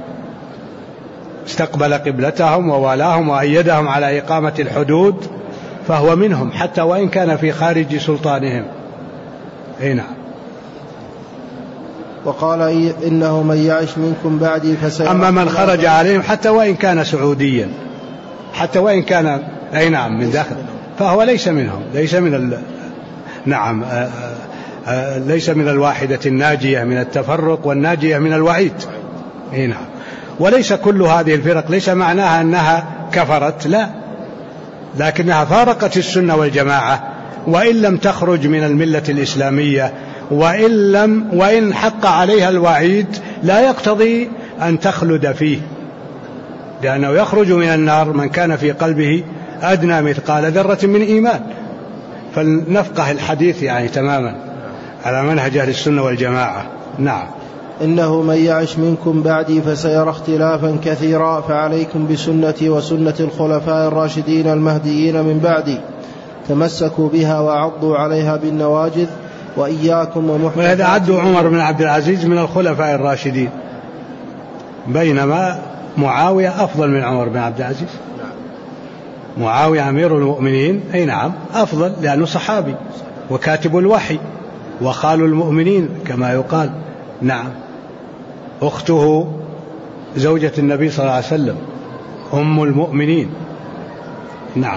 استقبل قبلتهم ووالاهم وأيدهم على إقامة الحدود فهو منهم، حتى وإن كان في خارج سلطانهم. نعم. وقال: إنه من يعش منكم بعدي فسيرى. أما من خرج عليهم حتى وإن كان سعوديا، حتى وإن كان نعم من داخل، فهو ليس منهم، ليس من نعم، ليس من الواحدة الناجية من التفرق والناجية من الوعيد. نعم. وليس كل هذه الفرق ليس معناها أنها كفرت، لا، لكنها فارقت السنة والجماعة، وإن لم تخرج من الملة الإسلامية، وإن حق عليها الوعيد لا يقتضي أن تخلد فيه، لأنه يخرج من النار من كان في قلبه أدنى مثقال ذرة من إيمان. فلنفقه الحديث يعني تماما على منهج أهل السنة والجماعة. نعم. إنه من يعش منكم بعدي فسيرى اختلافا كثيرا، فعليكم بسنتي وسنة الخلفاء الراشدين المهديين من بعدي، تمسكوا بها وعضوا عليها بالنواجذ، وإياكم ومحدثات. وهذا عد عمر بن عبد العزيز من الخلفاء الراشدين، بينما معاوية أفضل من عمر بن عبد العزيز. معاوية أمير المؤمنين، أي نعم، أفضل لأنه صحابي وكاتب الوحي وخال المؤمنين كما يقال. نعم. أخته زوجة النبي صلى الله عليه وسلم، أم المؤمنين. نعم.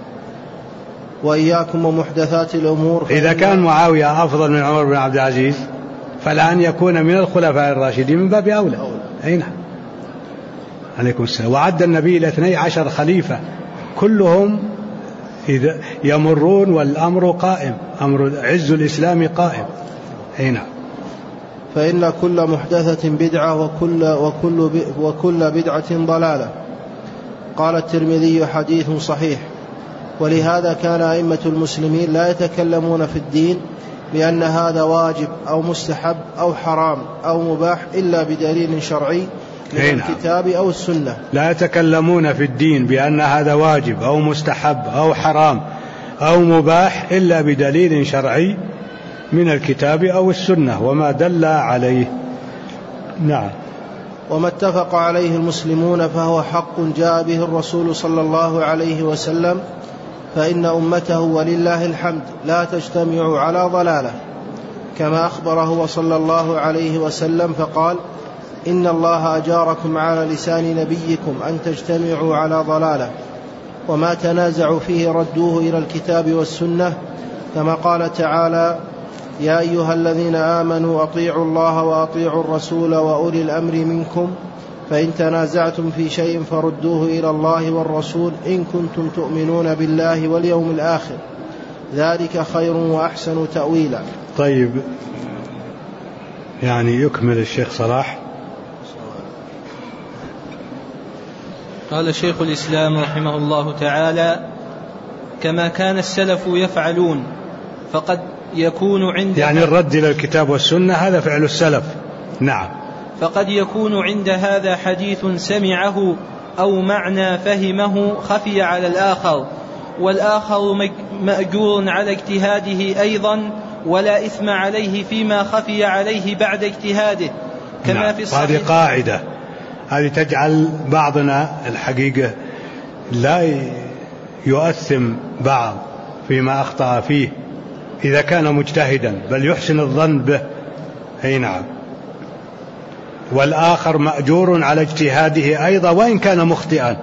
وإياكم ومحدثات الأمور. إذا كان معاوية أفضل من عمر بن عبد العزيز فلأن يكون من الخلفاء الراشدين من باب أولى. أي نعم. عليكم السلام. وعد النبي إلى 12 خليفة كلهم إذا يمرون والأمر قائم، أمر عز الإسلام قائم. أي نعم. فإن كل محدثة بدعة وكل بدعة ضلالة. قال الترمذي حديث صحيح. ولهذا كان أئمة المسلمين لا يتكلمون في الدين بأن هذا واجب أو مستحب أو حرام أو مباح إلا بدليل شرعي من الكتاب أو السنة. لا يتكلمون في الدين بأن هذا واجب أو مستحب أو حرام أو مباح إلا بدليل شرعي من الكتاب أو السنة وما دل عليه. نعم. وما اتفق عليه المسلمون فهو حق جاء به الرسول صلى الله عليه وسلم، فإن أمته ولله الحمد لا تجتمع على ضلالة، كما أخبر هو صلى الله عليه وسلم فقال: إن الله أجاركم على لسان نبيكم أن تجتمعوا على ضلالة، وما تنازعوا فيه ردوه إلى الكتاب والسنة، كما قال تعالى: يا أيها الذين آمنوا أطيعوا الله وأطيعوا الرسول وأولي الأمر منكم، فإن تنازعتم في شيء فردوه إلى الله والرسول إن كنتم تؤمنون بالله واليوم الآخر، ذلك خير وأحسن تأويلا. طيب، يعني يكمل الشيخ صلاح. قال شيخ الإسلام رحمه الله تعالى: كما كان السلف يفعلون، فقد يكون عند يعني الرد إلى الكتاب والسنة هذا فعل السلف. نعم. فقد يكون عند هذا حديث سمعه أو معنى فهمه خفي على الآخر، والآخر مأجور على اجتهاده أيضا، ولا إثم عليه فيما خفي عليه بعد اجتهاده، كما في الصحيح. هذه قاعدة، هذه تجعل بعضنا الحقيقة لا يؤثم بعض فيما أخطأ فيه إذا كان مجتهدا، بل يحسن الظن به. أي نعم. والآخر مأجور على اجتهاده أيضا وإن كان مخطئا،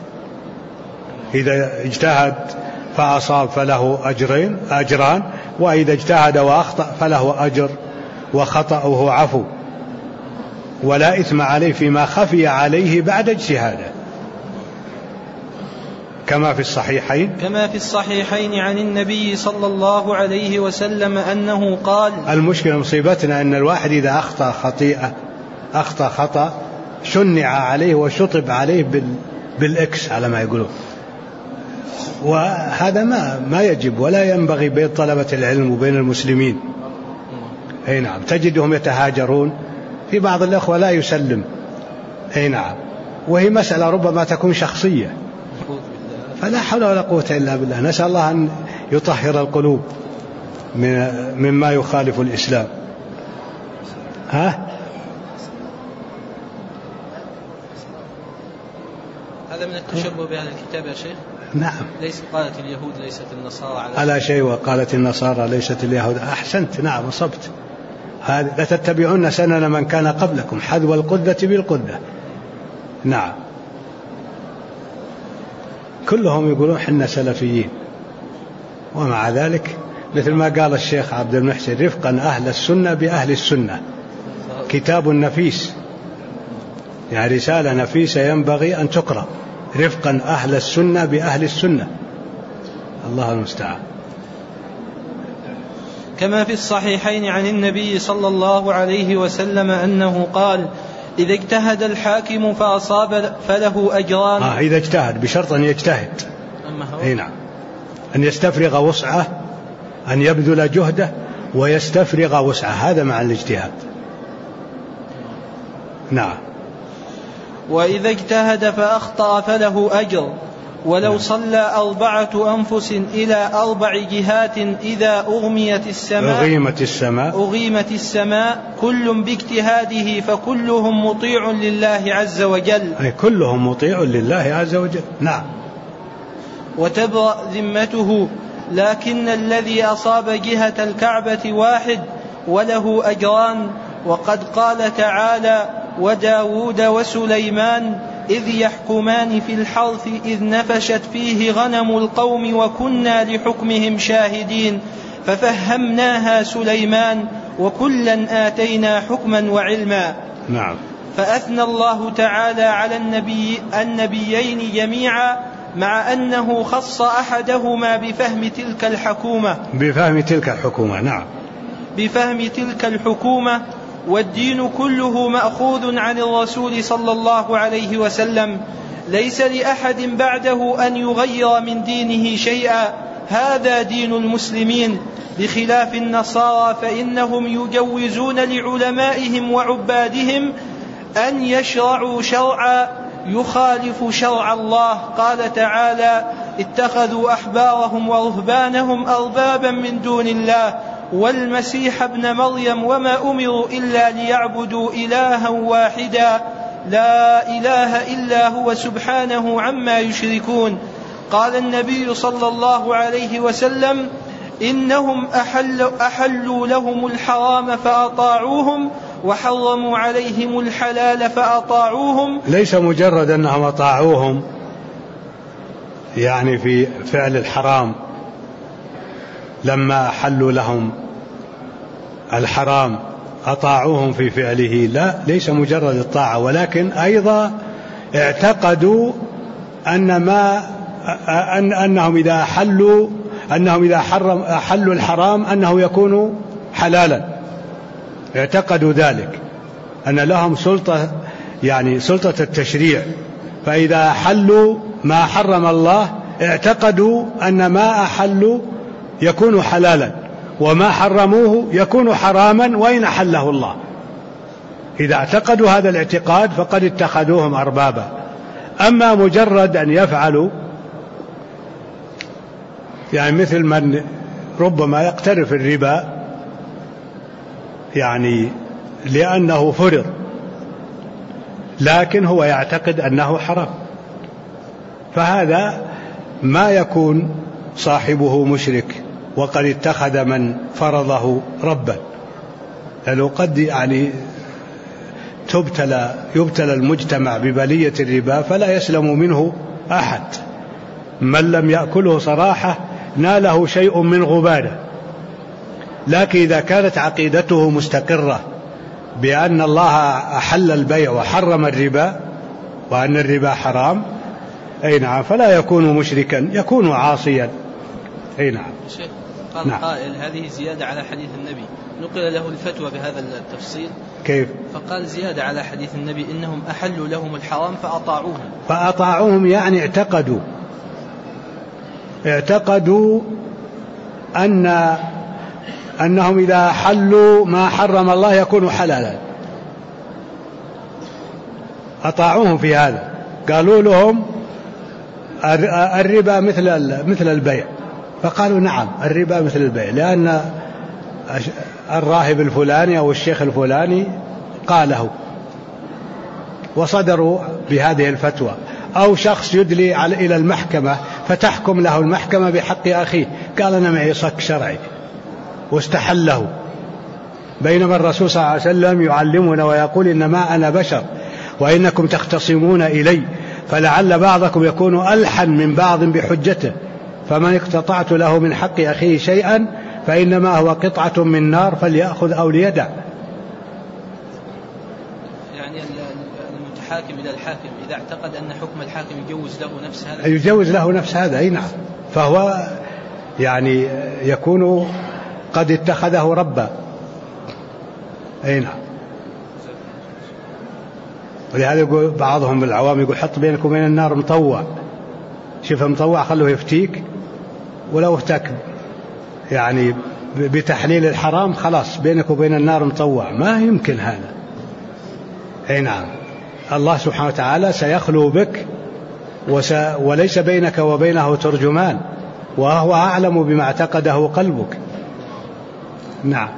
إذا اجتهد فأصاب فله أجران، وإذا اجتهد وأخطأ فله أجر وخطأه عفو، ولا إثم عليه فيما خفي عليه بعد اجتهاده، كما في الصحيحين عن النبي صلى الله عليه وسلم أنه قال: المشكلة مصيبتنا أن الواحد إذا أخطأ خطأ شنع عليه وشطب عليه بالإكس على ما يقولون، وهذا ما يجب ولا ينبغي بين طلبة العلم وبين المسلمين. أي نعم. تجدهم يتهاجرون، في بعض الأخوة لا يسلم. أي نعم. وهي مسألة ربما تكون شخصية، فلا حول ولا قوة إلا بالله. نسأل الله أن يطهر القلوب مما يخالف الإسلام. هذا من التشبه بهذا الكتاب يا شيخ. نعم. ليس قالت اليهود ليست النصارى على شيء، وقالت النصارى ليست اليهود. أحسنت. نعم، أصبت. لا تتبعون سنن من كان قبلكم حذو القذة بالقذة. نعم. كلهم يقولون حنا سلفيين، ومع ذلك مثل ما قال الشيخ عبد المحسن: رفقا أهل السنة بأهل السنة. كتاب نفيس، يعني رسالة نفيسة ينبغي أن تقرأ. رفقا أهل السنة بأهل السنة. الله المستعان. كما في الصحيحين عن النبي صلى الله عليه وسلم أنه قال: إذا اجتهد الحاكم فأصاب فله أجران. إذا اجتهد، بشرط أن يجتهد. نعم، أن يستفرغ وسعه، أن يبذل جهده ويستفرغ وسعه، هذا مع الاجتهاد. نعم. وإذا اجتهد فأخطأ فله أجر، ولو صلى 4 أنفس إلى 4 جهات إذا أغميت السماء كل باجتهاده فكلهم مطيع لله عز وجل. أي كلهم مطيع لله عز وجل. نعم. وتبرأ ذمته، لكن الذي أصاب جهة الكعبة واحد وله أجران. وقد قال تعالى: وداود وسليمان إذ يحكمان في الحرث إذ نفشت فيه غنم القوم وكنا لحكمهم شاهدين ففهمناها سليمان وكلا آتينا حكما وعلما. نعم. فأثنى الله تعالى على النبيين جميعا، مع أنه خص أحدهما بفهم تلك الحكومة. والدين كله مأخوذ عن الرسول صلى الله عليه وسلم، ليس لأحد بعده أن يغير من دينه شيئا، هذا دين المسلمين، بخلاف النصارى فإنهم يجوزون لعلمائهم وعبادهم أن يشرعوا شرعا يخالف شرع الله. قال تعالى: اتخذوا أحبارهم ورهبانهم أربابا من دون الله والمسيح ابن مريم وما أمروا إلا ليعبدوا إلها واحدا لا إله إلا هو سبحانه عما يشركون. قال النبي صلى الله عليه وسلم: إنهم أحلوا لهم الحرام فأطاعوهم وحرموا عليهم الحلال فأطاعوهم. ليس مجرد أنهم أطاعوهم يعني في فعل الحرام لما أحلوا لهم الحرام أطاعوهم في فعله، لا، ليس مجرد الطاعة، ولكن أيضا اعتقدوا أنهم إذا أحلوا الحرام أنه يكون حلالا. اعتقدوا ذلك، أن لهم سلطة، يعني سلطة التشريع، فإذا أحلوا ما حرم الله اعتقدوا أن ما أحلوا يكون حلالا وما حرموه يكون حراما وإن أحله الله. إذا اعتقدوا هذا الاعتقاد فقد اتخذوهم أربابا. أما مجرد أن يفعلوا، يعني مثل من ربما يقترف الربا يعني لأنه فرض، لكن هو يعتقد أنه حرام، فهذا ما يكون صاحبه مشرك وقد اتخذ من فرضه ربا، لأنه قد يعني يبتلى المجتمع ببلية الربا فلا يسلم منه أحد. من لم يأكله صراحة ناله شيء من غباره. لكن إذا كانت عقيدته مستقرة بأن الله أحل البيع وحرم الربا وأن الربا حرام، أي نعم، فلا يكون مشركا، يكون عاصيا. أي نعم. قال نعم. قائل: هذه زيادة على حديث النبي، نقل له الفتوى بهذا التفصيل. كيف؟ فقال: زيادة على حديث النبي إنهم أحلوا لهم الحرام فأطاعوهم يعني اعتقدوا أنهم إذا حلوا ما حرم الله يكون حلالا، أطاعوهم في هذا. قالوا لهم الربا مثل البيع، فقالوا نعم الربا مثل البيع، لأن الراهب الفلاني أو الشيخ الفلاني قاله، وصدروا بهذه الفتوى. أو شخص يدلي إلى المحكمة فتحكم له المحكمة بحق أخيه، قال أنا معي صك شرعي واستحله، بينما الرسول صلى الله عليه وسلم يعلمنا ويقول: إنما أنا بشر وإنكم تختصمون إلي، فلعل بعضكم يكون ألحن من بعض بحجته، فمن اقتطعت له من حق أخيه شيئا فإنما هو قطعة من نار فليأخذ أو ليدع. يعني المتحاكم إلى الحاكم إذا اعتقد أن حكم الحاكم يجوز له نفس هذا، يجوز له نفس هذا، أي نعم، فهو يعني يكون قد اتخذه ربا، أي نعم. ولهذا يقول بعضهم العوام يقول حط بينك وبين النار مطوع، شوف مطوع خلوه يفتيك، ولو افتك يعني بتحليل الحرام خلاص بينك وبين النار مطوع، ما يمكن هذا. أي نعم، الله سبحانه وتعالى سيخلو بك وليس بينك وبينه ترجمان، وهو أعلم بما اعتقده قلبك. نعم.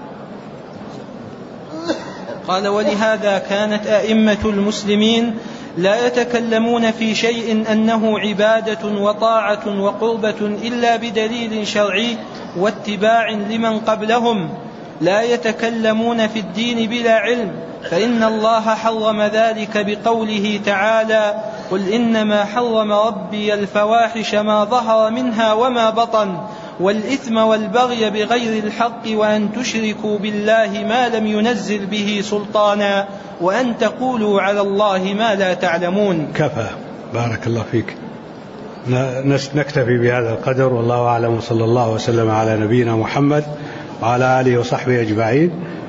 قال: ولهذا كانت أئمة المسلمين لا يتكلمون في شيء أنه عبادة وطاعة وقربة إلا بدليل شرعي واتباع لمن قبلهم، لا يتكلمون في الدين بلا علم، فإن الله حرم ذلك بقوله تعالى: قل إنما حرم ربي الفواحش ما ظهر منها وما بطن والإثم والبغي بغير الحق وأن تشركوا بالله ما لم ينزل به سلطانا وأن تقولوا على الله ما لا تعلمون. كفى، بارك الله فيك. نكتفي بهذا القدر، والله أعلم، صلى الله وسلم على نبينا محمد وعلى آله وصحبه أجمعين.